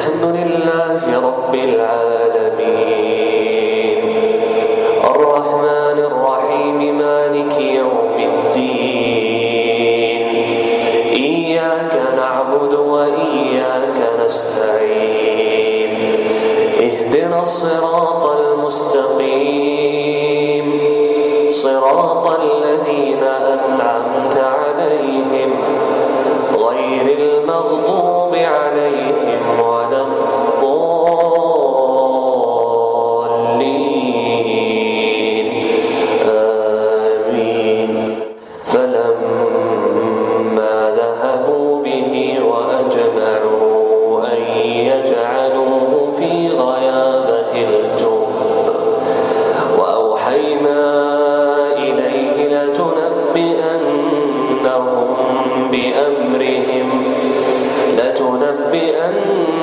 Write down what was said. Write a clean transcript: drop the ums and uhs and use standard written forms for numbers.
الحمد لله رب العالمين الرحمن الرحيم مالك يوم الدين إياك نعبد وإياك نستعين اهدنا الصراط المستقيم صراط الذين أنعمت عليهم غير المغضوب عليهم ولا الضالين آمين فلما ذهبوا به وأجمعوا أن يجعلوه في غيابة الجب وأوحينا إليه لتنبئنهم